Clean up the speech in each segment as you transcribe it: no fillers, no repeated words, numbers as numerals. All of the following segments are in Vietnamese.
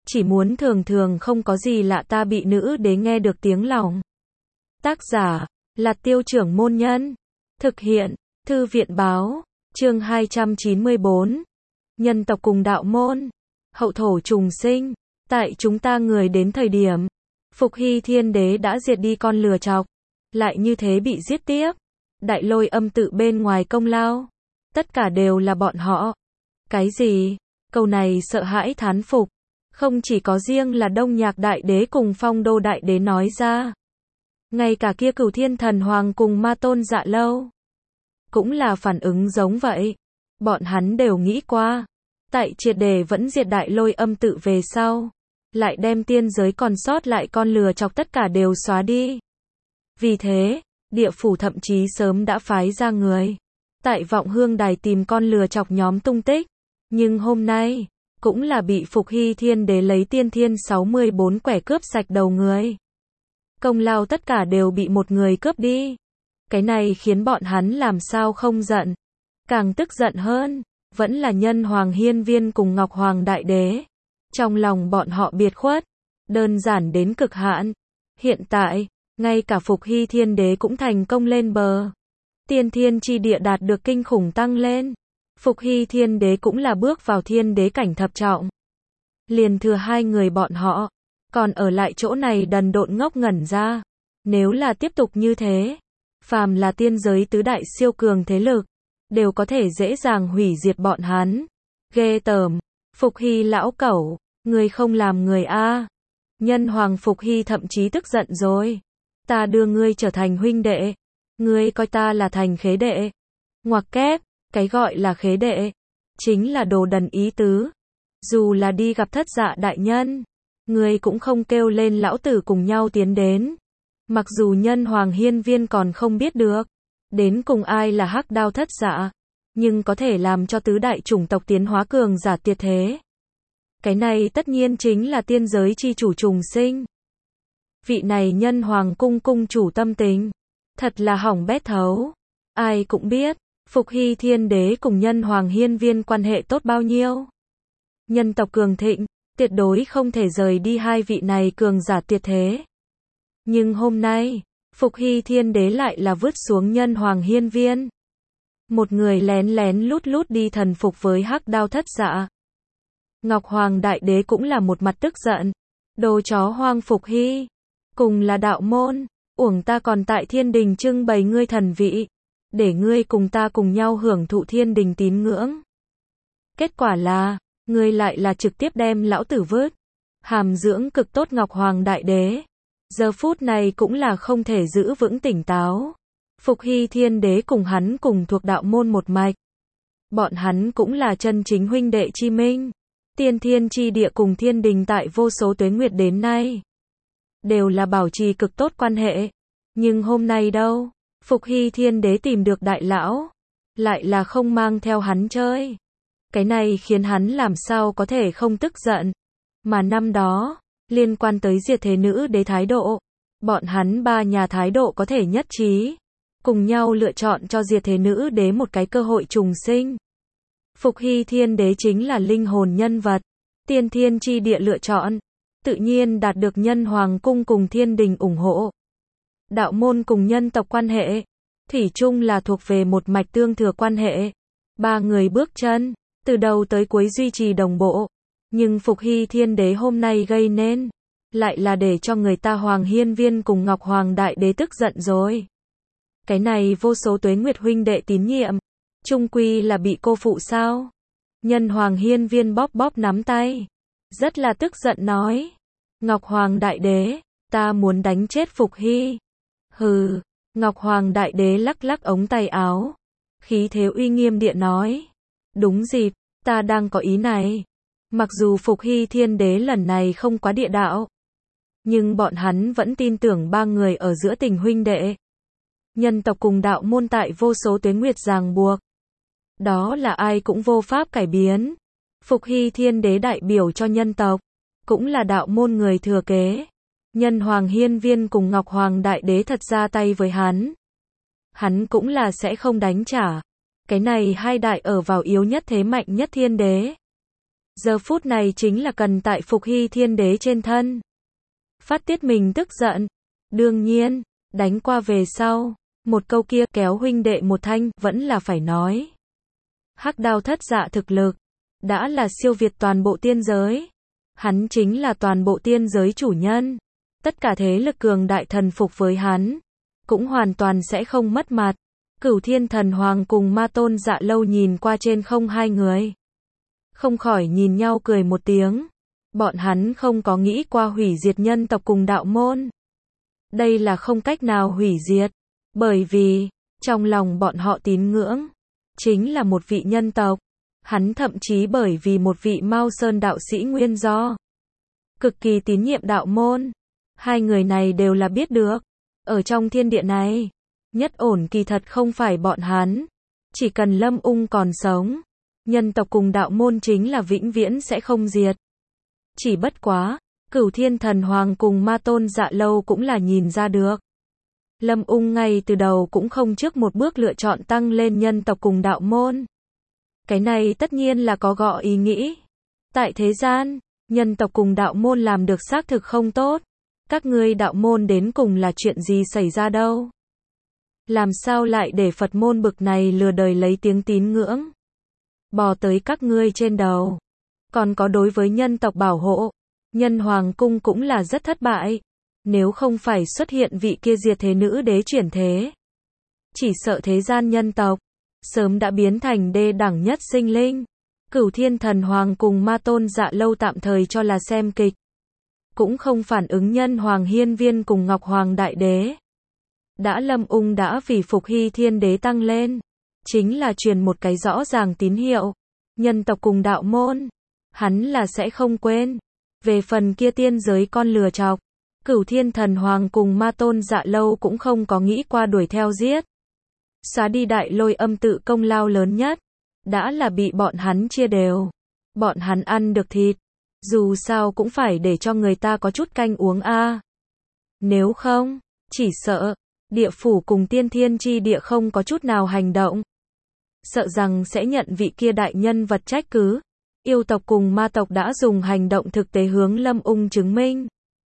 chỉ muốn thường thường không có gì lạ ta bị nữ đế nghe được tiếng lòng. Tác giả, là Tiêu Trưởng Môn Nhân. Thực hiện, Thư viện Báo, chương 294. Nhân tộc cùng đạo môn. Hậu thổ trùng sinh. Tại chúng ta người đến thời điểm, Phục Hy Thiên Đế đã diệt đi con lừa chọc. Lại như thế bị giết tiếp. Đại Lôi Âm tự bên ngoài công lao. Tất cả đều là bọn họ. Cái gì? Câu này sợ hãi thán phục. Không chỉ có riêng là Đông Nhạc Đại Đế cùng Phong Đô Đại Đế nói ra. Ngay cả kia Cửu Thiên Thần Hoàng cùng Ma Tôn Dạ Lâu cũng là phản ứng giống vậy. Bọn hắn đều nghĩ qua. Tại triệt để vẫn diệt Đại Lôi Âm tự về sau. Lại đem tiên giới còn sót lại con lừa chọc tất cả đều xóa đi. Vì thế, địa phủ thậm chí sớm đã phái ra người. Tại Vọng Hương Đài tìm con lừa chọc nhóm tung tích. Nhưng hôm nay, cũng là bị Phục Hy Thiên Đế lấy tiên thiên 64 quẻ cướp sạch đầu người. Công lao tất cả đều bị một người cướp đi. Cái này khiến bọn hắn làm sao không giận. Càng tức giận hơn, vẫn là Nhân Hoàng Hiên Viên cùng Ngọc Hoàng Đại Đế. Trong lòng bọn họ biệt khuất, đơn giản đến cực hạn. Hiện tại, ngay cả Phục Hy Thiên Đế cũng thành công lên bờ. Tiên thiên chi địa đạt được kinh khủng tăng lên. Phục Hy Thiên Đế cũng là bước vào thiên đế cảnh thập trọng. Liền thừa hai người bọn họ, còn ở lại chỗ này đần độn ngốc ngẩn ra. Nếu là tiếp tục như thế, phàm là tiên giới tứ đại siêu cường thế lực, đều có thể dễ dàng hủy diệt bọn hắn. Ghê tởm, Phục Hy lão cẩu, người không làm người a. Nhân Hoàng Phục Hy thậm chí tức giận rồi. Ta đưa ngươi trở thành huynh đệ, ngươi coi ta là thành khế đệ. Ngoặc kép. Cái gọi là khế đệ, chính là đồ đần ý tứ. Dù là đi gặp Thất Dạ đại nhân, người cũng không kêu lên lão tử cùng nhau tiến đến. Mặc dù Nhân Hoàng Hiên Viên còn không biết được, đến cùng ai là Hắc Đao Thất Dạ, nhưng có thể làm cho tứ đại chủng tộc tiến hóa cường giả tuyệt thế. Cái này tất nhiên chính là tiên giới chi chủ trùng sinh. Vị này Nhân Hoàng cung cung chủ tâm tình, thật là hỏng bét thấu. Ai cũng biết. Phục Hy Thiên Đế cùng Nhân Hoàng Hiên Viên quan hệ tốt bao nhiêu. Nhân tộc cường thịnh, tuyệt đối không thể rời đi hai vị này cường giả tuyệt thế. Nhưng hôm nay, Phục Hy Thiên Đế lại là vứt xuống Nhân Hoàng Hiên Viên. Một người lén lén lút lút đi thần phục với Hắc Đao Thất Dạ. Ngọc Hoàng Đại Đế cũng là một mặt tức giận. Đồ chó hoang Phục Hy. Cùng là đạo môn, uổng ta còn tại thiên đình trưng bày ngươi thần vị. Để ngươi cùng ta cùng nhau hưởng thụ thiên đình tín ngưỡng. Kết quả là, ngươi lại là trực tiếp đem lão tử vứt. Hàm dưỡng cực tốt Ngọc Hoàng Đại Đế. Giờ phút này cũng là không thể giữ vững tỉnh táo. Phục Hy Thiên Đế cùng hắn cùng thuộc đạo môn một mạch. Bọn hắn cũng là chân chính huynh đệ chi minh. Tiên thiên chi địa cùng thiên đình tại vô số tuế nguyệt đến nay. Đều là bảo trì cực tốt quan hệ. Nhưng hôm nay đâu? Phục Hy Thiên Đế tìm được đại lão, lại là không mang theo hắn chơi. Cái này khiến hắn làm sao có thể không tức giận. Mà năm đó, liên quan tới diệt thế nữ đế thái độ, bọn hắn ba nhà thái độ có thể nhất trí, cùng nhau lựa chọn cho diệt thế nữ đế một cái cơ hội trùng sinh. Phục Hy Thiên Đế chính là linh hồn nhân vật, tiên thiên chi địa lựa chọn, tự nhiên đạt được Nhân Hoàng cung cùng thiên đình ủng hộ. Đạo môn cùng nhân tộc quan hệ, thủy chung là thuộc về một mạch tương thừa quan hệ. Ba người bước chân, từ đầu tới cuối duy trì đồng bộ. Nhưng Phục Hy Thiên Đế hôm nay gây nên, lại là để cho người ta Hoàng Hiên Viên cùng Ngọc Hoàng Đại Đế tức giận rồi. Cái này vô số tuế nguyệt huynh đệ tín nhiệm, chung quy là bị cô phụ sao? Nhân Hoàng Hiên Viên bóp bóp nắm tay, rất là tức giận nói. Ngọc Hoàng Đại Đế, ta muốn đánh chết Phục Hy. Hừ, Ngọc Hoàng Đại Đế lắc lắc ống tay áo. Khí thế uy nghiêm địa nói. Đúng dịp, ta đang có ý này. Mặc dù Phục Hy Thiên Đế lần này không quá địa đạo, nhưng bọn hắn vẫn tin tưởng ba người ở giữa tình huynh đệ. Nhân tộc cùng đạo môn tại vô số tuế nguyệt ràng buộc. Đó là ai cũng vô pháp cải biến. Phục Hy Thiên Đế đại biểu cho nhân tộc, cũng là đạo môn người thừa kế. Nhân Hoàng Hiên Viên cùng Ngọc Hoàng Đại Đế thật ra tay với hắn cũng là sẽ không đánh trả. Cái này hai đại ở vào yếu nhất thế mạnh nhất thiên đế. Giờ phút này chính là cần tại Phục Hy Thiên Đế trên thân. Phát tiết mình tức giận. Đương nhiên, đánh qua về sau, một câu kia kéo huynh đệ một thanh, vẫn là phải nói. Hắc Đao thất dạ thực lực, đã là siêu việt toàn bộ tiên giới. Hắn chính là toàn bộ tiên giới chủ nhân. Tất cả thế lực cường đại thần phục với hắn, cũng hoàn toàn sẽ không mất mặt. Cửu Thiên Thần Hoàng cùng Ma Tôn Dạ Lâu nhìn qua trên không hai người. Không khỏi nhìn nhau cười một tiếng. Bọn hắn không có nghĩ qua hủy diệt nhân tộc cùng đạo môn. Đây là không cách nào hủy diệt. Bởi vì, trong lòng bọn họ tín ngưỡng, chính là một vị nhân tộc. Hắn thậm chí bởi vì một vị Mao Sơn đạo sĩ nguyên do. Cực kỳ tín nhiệm đạo môn. Hai người này đều là biết được. Ở trong thiên địa này, nhất ổn kỳ thật không phải bọn hắn. Chỉ cần Lâm Ung còn sống, nhân tộc cùng đạo môn chính là vĩnh viễn sẽ không diệt. Chỉ bất quá, Cửu Thiên Thần Hoàng cùng Ma Tôn Dạ Lâu cũng là nhìn ra được. Lâm Ung ngay từ đầu cũng không trước một bước lựa chọn tăng lên nhân tộc cùng đạo môn. Cái này tất nhiên là có gọ ý nghĩ. Tại thế gian, nhân tộc cùng đạo môn làm được xác thực không tốt. Các ngươi đạo môn đến cùng là chuyện gì xảy ra đâu? Làm sao lại để Phật môn bực này lừa đời lấy tiếng tín ngưỡng? Bò tới các ngươi trên đầu. Còn có đối với nhân tộc bảo hộ, Nhân Hoàng cung cũng là rất thất bại. Nếu không phải xuất hiện vị kia diệt thế nữ đế chuyển thế, chỉ sợ thế gian nhân tộc sớm đã biến thành đê đẳng nhất sinh linh. Cửu Thiên Thần Hoàng cùng Ma Tôn Dạ Lâu tạm thời cho là xem kịch, cũng không phản ứng Nhân Hoàng Hiên Viên cùng Ngọc Hoàng Đại Đế. Đã Lâm Ung đã vì Phục Hy Thiên Đế tăng lên, chính là truyền một cái rõ ràng tín hiệu. Nhân tộc cùng đạo môn, hắn là sẽ không quên. Về phần kia tiên giới con lừa chọc, Cửu Thiên Thần Hoàng cùng Ma Tôn Dạ Lâu cũng không có nghĩ qua đuổi theo giết. Xóa đi Đại Lôi Âm tự công lao lớn nhất, đã là bị bọn hắn chia đều. Bọn hắn ăn được thịt, dù sao cũng phải để cho người ta có chút canh uống a. Nếu không, chỉ sợ địa phủ cùng tiên thiên chi địa không có chút nào hành động, sợ rằng sẽ nhận vị kia đại nhân vật trách cứ. Yêu tộc cùng ma tộc đã dùng hành động thực tế hướng Lâm Ung chứng minh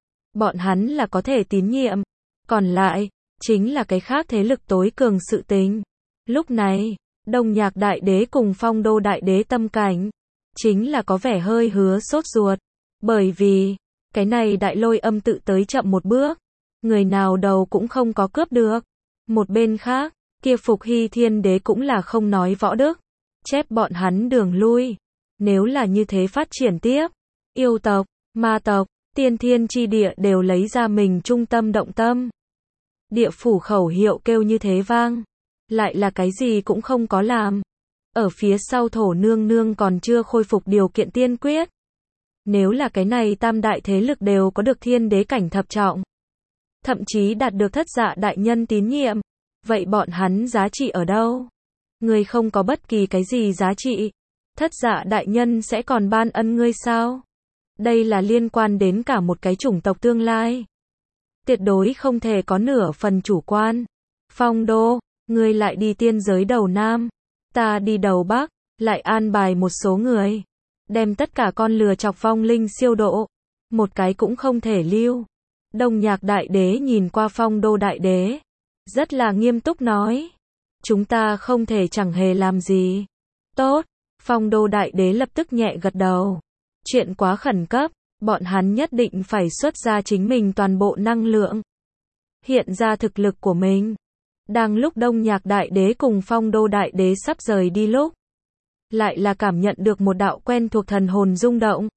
bọn hắn là có thể tín nhiệm. Còn lại, chính là cái khác thế lực tối cường sự tình. Lúc này, Đông Nhạc Đại Đế cùng Phong Đô Đại Đế tâm cảnh, chính là có vẻ hơi hứa sốt ruột. Bởi vì, cái này Đại Lôi Âm tự tới chậm một bước, người nào đầu cũng không có cướp được. Một bên khác, kia Phục Hy Thiên Đế cũng là không nói võ đức, chép bọn hắn đường lui. Nếu là như thế phát triển tiếp, yêu tộc, ma tộc, tiên thiên chi địa đều lấy ra mình trung tâm động tâm. Địa phủ khẩu hiệu kêu như thế vang, lại là cái gì cũng không có làm. Ở phía sau Thổ Nương Nương còn chưa khôi phục điều kiện tiên quyết. Nếu là cái này tam đại thế lực đều có được thiên đế cảnh thập trọng, thậm chí đạt được thất dạ đại nhân tín nhiệm, vậy bọn hắn giá trị ở đâu? Ngươi không có bất kỳ cái gì giá trị, thất dạ đại nhân sẽ còn ban ân ngươi sao? Đây là liên quan đến cả một cái chủng tộc tương lai. Tuyệt đối không thể có nửa phần chủ quan. Phong Đô, ngươi lại đi tiên giới đầu Nam, ta đi đầu Bắc, lại an bài một số người, đem tất cả con lừa chọc vong linh siêu độ, một cái cũng không thể lưu. Đông Nhạc Đại Đế nhìn qua Phong Đô Đại Đế, rất là nghiêm túc nói, chúng ta không thể chẳng hề làm gì. Tốt, Phong Đô Đại Đế lập tức nhẹ gật đầu. Chuyện quá khẩn cấp, bọn hắn nhất định phải xuất ra chính mình toàn bộ năng lượng, hiện ra thực lực của mình. Đang lúc Đông Nhạc Đại Đế cùng Phong Đô Đại Đế sắp rời đi lúc, lại là cảm nhận được một đạo quen thuộc thần hồn rung động.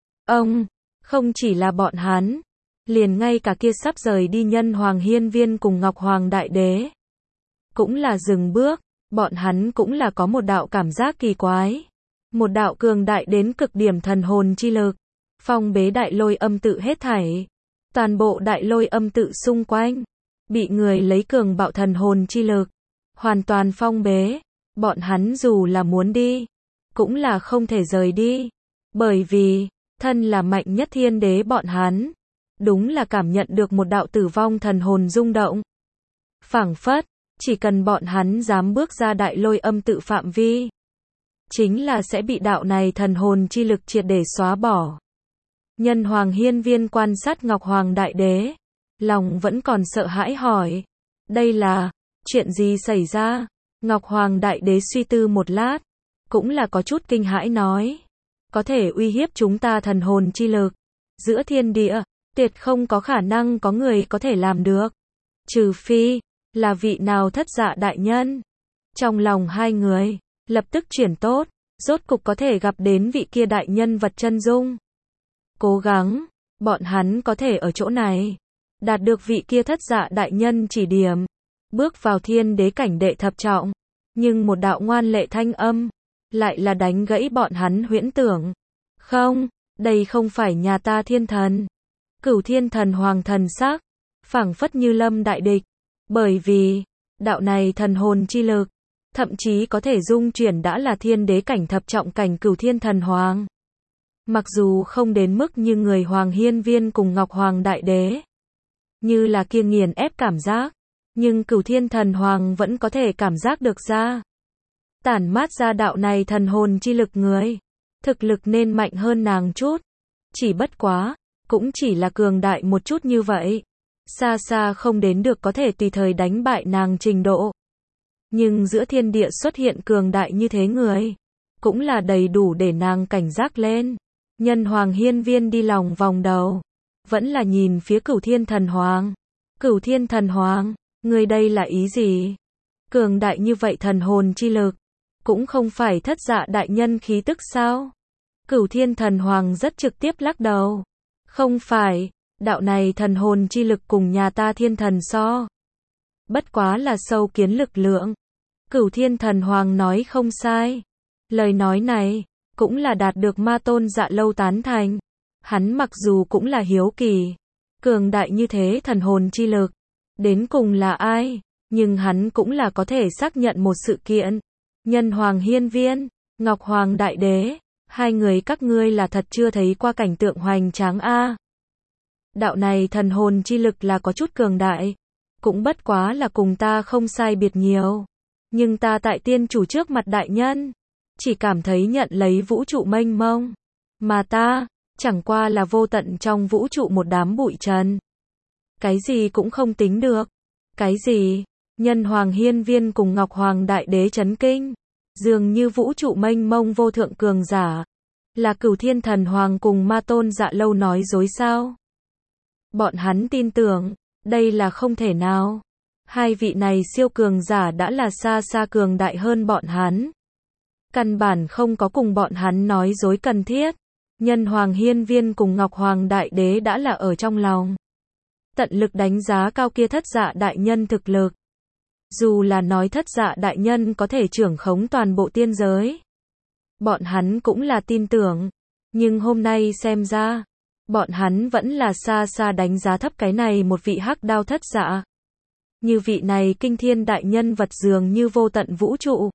Không chỉ là bọn hắn, liền ngay cả kia sắp rời đi Nhân Hoàng Hiên Viên cùng Ngọc Hoàng Đại Đế, cũng là dừng bước. Bọn hắn cũng là có một đạo cảm giác kỳ quái, một đạo cường đại đến cực điểm thần hồn chi lực, phong bế Đại Lôi Âm tự hết thảy. Toàn bộ Đại Lôi Âm tự xung quanh, bị người lấy cường bạo thần hồn chi lực, hoàn toàn phong bế. Bọn hắn dù là muốn đi, cũng là không thể rời đi. Bởi vì, thân là mạnh nhất thiên đế bọn hắn, đúng là cảm nhận được một đạo tử vong thần hồn rung động. Phảng phất, chỉ cần bọn hắn dám bước ra Đại Lôi Âm tự phạm vi, chính là sẽ bị đạo này thần hồn chi lực triệt để xóa bỏ. Nhân Hoàng Hiên Viên quan sát Ngọc Hoàng Đại Đế, lòng vẫn còn sợ hãi hỏi, đây là chuyện gì xảy ra? Ngọc Hoàng Đại Đế suy tư một lát, cũng là có chút kinh hãi nói, có thể uy hiếp chúng ta thần hồn chi lực, giữa thiên địa, tuyệt không có khả năng có người có thể làm được, trừ phi là vị nào thất dạ đại nhân. Trong lòng hai người lập tức chuyển tốt, rốt cục có thể gặp đến vị kia đại nhân vật chân dung. Cố gắng, bọn hắn có thể ở chỗ này đạt được vị kia thất dạ đại nhân chỉ điểm, bước vào thiên đế cảnh đệ thập trọng, nhưng một đạo ngoan lệ thanh âm lại là đánh gãy bọn hắn huyễn tưởng. Không, đây không phải nhà ta thiên thần. Cửu Thiên Thần Hoàng thần sắc phảng phất như lâm đại địch, bởi vì đạo này thần hồn chi lực thậm chí có thể dung chuyển đã là thiên đế cảnh thập trọng cảnh Cửu Thiên Thần Hoàng. Mặc dù không đến mức như người Hoàng Hiên Viên cùng Ngọc Hoàng Đại Đế, như là kia nghiền ép cảm giác, nhưng Cửu Thiên Thần Hoàng vẫn có thể cảm giác được ra. Tản mát ra đạo này thần hồn chi lực người, thực lực nên mạnh hơn nàng chút, chỉ bất quá, cũng chỉ là cường đại một chút như vậy, xa xa không đến được có thể tùy thời đánh bại nàng trình độ. Nhưng giữa thiên địa xuất hiện cường đại như thế người, cũng là đầy đủ để nàng cảnh giác lên. Nhân Hoàng Hiên Viên đi lòng vòng đầu, vẫn là nhìn phía Cửu Thiên Thần Hoàng. Cửu Thiên Thần Hoàng, người đây là ý gì? Cường đại như vậy thần hồn chi lực, cũng không phải thất dạ đại nhân khí tức sao? Cửu Thiên Thần Hoàng rất trực tiếp lắc đầu. Không phải, đạo này thần hồn chi lực cùng nhà ta thiên thần so. Bất quá là sâu kiến lực lượng. Cửu Thiên Thần Hoàng nói không sai. Lời nói này, cũng là đạt được Ma Tôn Dạ Lâu tán thành. Hắn mặc dù cũng là hiếu kỳ, cường đại như thế thần hồn chi lực, đến cùng là ai, nhưng hắn cũng là có thể xác nhận một sự kiện. Nhân Hoàng Hiên Viên, Ngọc Hoàng Đại Đế, hai người các ngươi là thật chưa thấy qua cảnh tượng hoành tráng a. Đạo này thần hồn chi lực là có chút cường đại, cũng bất quá là cùng ta không sai biệt nhiều. Nhưng ta tại tiên chủ trước mặt đại nhân, chỉ cảm thấy nhận lấy vũ trụ mênh mông, mà ta, chẳng qua là vô tận trong vũ trụ một đám bụi trần. Cái gì cũng không tính được. Cái gì? Nhân Hoàng Hiên Viên cùng Ngọc Hoàng Đại Đế chấn kinh. Dường như vũ trụ mênh mông vô thượng cường giả. Là Cửu Thiên Thần Hoàng cùng Ma Tôn Dạ Lâu nói dối sao? Bọn hắn tin tưởng, đây là không thể nào. Hai vị này siêu cường giả đã là xa xa cường đại hơn bọn hắn. Căn bản không có cùng bọn hắn nói dối cần thiết. Nhân Hoàng Hiên Viên cùng Ngọc Hoàng Đại Đế đã là ở trong lòng tận lực đánh giá cao kia thất dạ đại nhân thực lực. Dù là nói thất dạ đại nhân có thể trưởng khống toàn bộ tiên giới, bọn hắn cũng là tin tưởng. Nhưng hôm nay xem ra, bọn hắn vẫn là xa xa đánh giá thấp cái này một vị hắc đao thất dạ. Như vị này kinh thiên đại nhân vật dường như vô tận vũ trụ.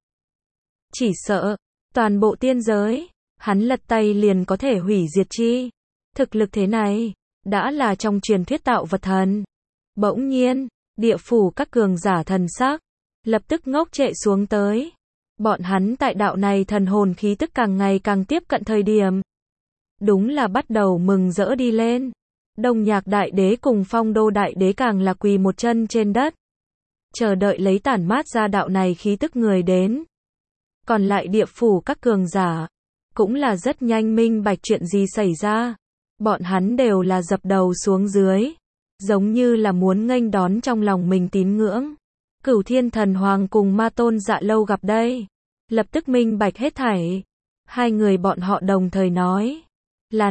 Chỉ sợ, toàn bộ tiên giới, hắn lật tay liền có thể hủy diệt chi. Thực lực thế này, đã là trong truyền thuyết tạo vật thần. Bỗng nhiên, địa phủ các cường giả thần sắc, lập tức ngốc trệ xuống tới. Bọn hắn tại đạo này thần hồn khí tức càng ngày càng tiếp cận thời điểm. Đúng là bắt đầu mừng rỡ đi lên. Đông Nhạc Đại Đế cùng Phong Đô Đại Đế càng là quỳ một chân trên đất, chờ đợi lấy tản mát ra đạo này khí tức người đến. Còn lại địa phủ các cường giả, cũng là rất nhanh minh bạch chuyện gì xảy ra. Bọn hắn đều là dập đầu xuống dưới, giống như là muốn nghênh đón trong lòng mình tín ngưỡng. Cửu Thiên Thần Hoàng cùng Ma Tôn Dạ Lâu gặp đây, lập tức minh bạch hết thảy. Hai người bọn họ đồng thời nói, là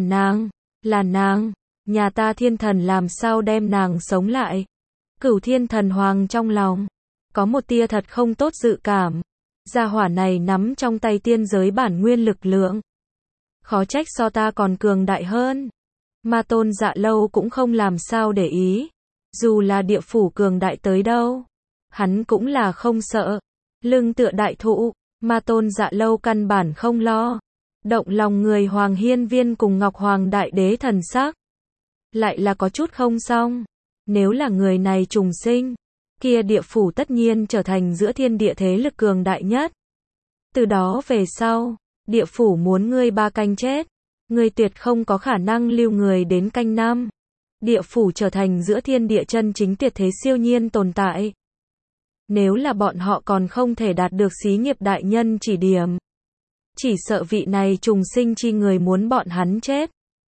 nàng, nhà ta thiên thần làm sao đem nàng sống lại. Cửu Thiên Thần Hoàng trong lòng có một tia thật không tốt dự cảm. Gia hỏa này nắm trong tay tiên giới bản nguyên lực lượng, khó trách so ta còn cường đại hơn. Ma Tôn Dạ Lâu cũng không làm sao để ý, dù là địa phủ cường đại tới đâu, hắn cũng là không sợ. Lưng tựa đại thụ, Ma Tôn Dạ Lâu căn bản không lo. Động lòng người Hoàng Hiên Viên cùng Ngọc Hoàng Đại Đế thần sắc, lại là có chút không xong. Nếu là người này trùng sinh, kia địa phủ tất nhiên trở thành giữa thiên địa thế lực cường đại nhất. Từ đó về sau, địa phủ muốn ngươi 3 canh chết. Ngươi tuyệt không có khả năng lưu người đến canh 5. Địa phủ trở thành giữa thiên địa chân chính tuyệt thế siêu nhiên tồn tại. Nếu là bọn họ còn không thể đạt được xí nghiệp đại nhân chỉ điểm, chỉ sợ vị này trùng sinh chi người muốn bọn hắn chết.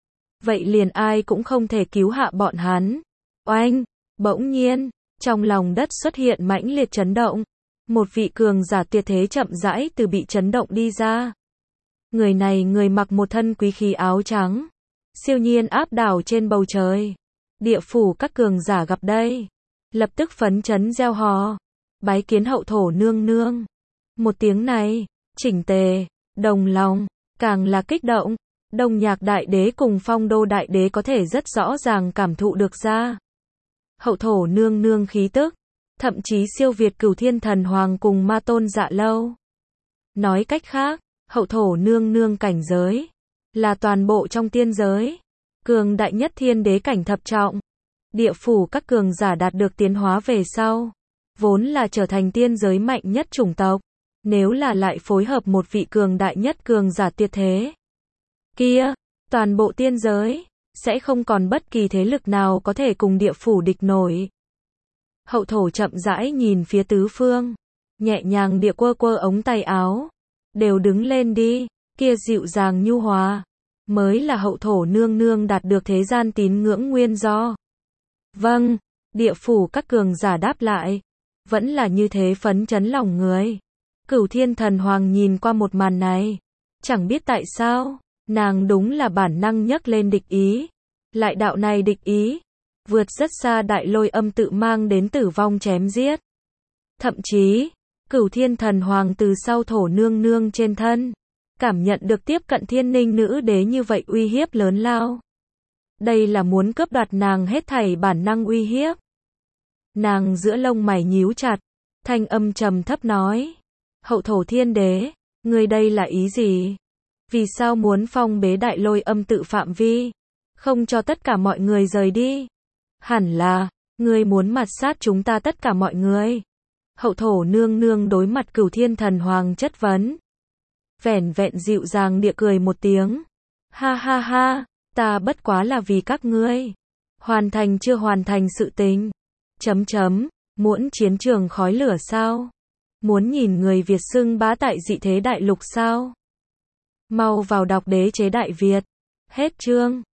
Vậy liền ai cũng không thể cứu hạ bọn hắn. Oanh! Bỗng nhiên, trong lòng đất xuất hiện mãnh liệt chấn động. Một vị cường giả tuyệt thế chậm rãi từ bị chấn động đi ra. Người này người mặc một thân quý khí áo trắng, siêu nhiên áp đảo trên bầu trời. Địa phủ các cường giả gặp đây, lập tức phấn chấn reo hò, bái kiến hậu thổ nương nương. Một tiếng này, chỉnh tề, đồng lòng, càng là kích động. Đông Nhạc Đại Đế cùng Phong Đô Đại Đế có thể rất rõ ràng cảm thụ được ra. Hậu thổ nương nương khí tức, thậm chí siêu việt Cửu Thiên Thần Hoàng cùng Ma Tôn Dạ Lâu. Nói cách khác, hậu thổ nương nương cảnh giới, là toàn bộ trong tiên giới, cường đại nhất thiên đế cảnh thập trọng. Địa phủ các cường giả đạt được tiến hóa về sau, vốn là trở thành tiên giới mạnh nhất chủng tộc. Nếu là lại phối hợp một vị cường đại nhất cường giả tuyệt thế, kia, toàn bộ tiên giới, sẽ không còn bất kỳ thế lực nào có thể cùng địa phủ địch nổi. Hậu thổ chậm rãi nhìn phía tứ phương, nhẹ nhàng địa quơ quơ ống tay áo. Đều đứng lên đi, kia dịu dàng nhu hòa, mới là hậu thổ nương nương đạt được thế gian tín ngưỡng nguyên do. Vâng, địa phủ các cường giả đáp lại, vẫn là như thế phấn chấn lòng người. Cửu Thiên Thần Hoàng nhìn qua một màn này, chẳng biết tại sao, nàng đúng là bản năng nhấc lên địch ý. Lại đạo này địch ý, vượt rất xa đại lôi âm tự mang đến tử vong chém giết. Thậm chí, Cửu Thiên Thần Hoàng từ sau thổ nương nương trên thân, cảm nhận được tiếp cận thiên ninh nữ đế như vậy uy hiếp lớn lao. Đây là muốn cướp đoạt nàng hết thảy bản năng uy hiếp. Nàng giữa lông mày nhíu chặt, thanh âm trầm thấp nói. Hậu thổ thiên đế, ngươi đây là ý gì? Vì sao muốn phong bế đại lôi âm tự phạm vi, không cho tất cả mọi người rời đi? Hẳn là, ngươi muốn mạt sát chúng ta tất cả mọi người. Hậu thổ nương nương đối mặt Cửu Thiên Thần Hoàng chất vấn. Vẻn vẹn dịu dàng địa cười một tiếng. Ha ha ha, ta bất quá là vì các ngươi. Hoàn thành chưa hoàn thành sự tình. Muốn chiến trường khói lửa sao? Muốn nhìn người Việt xưng bá tại dị thế đại lục sao? Mau vào đọc Đế chế Đại Việt. Hết chương.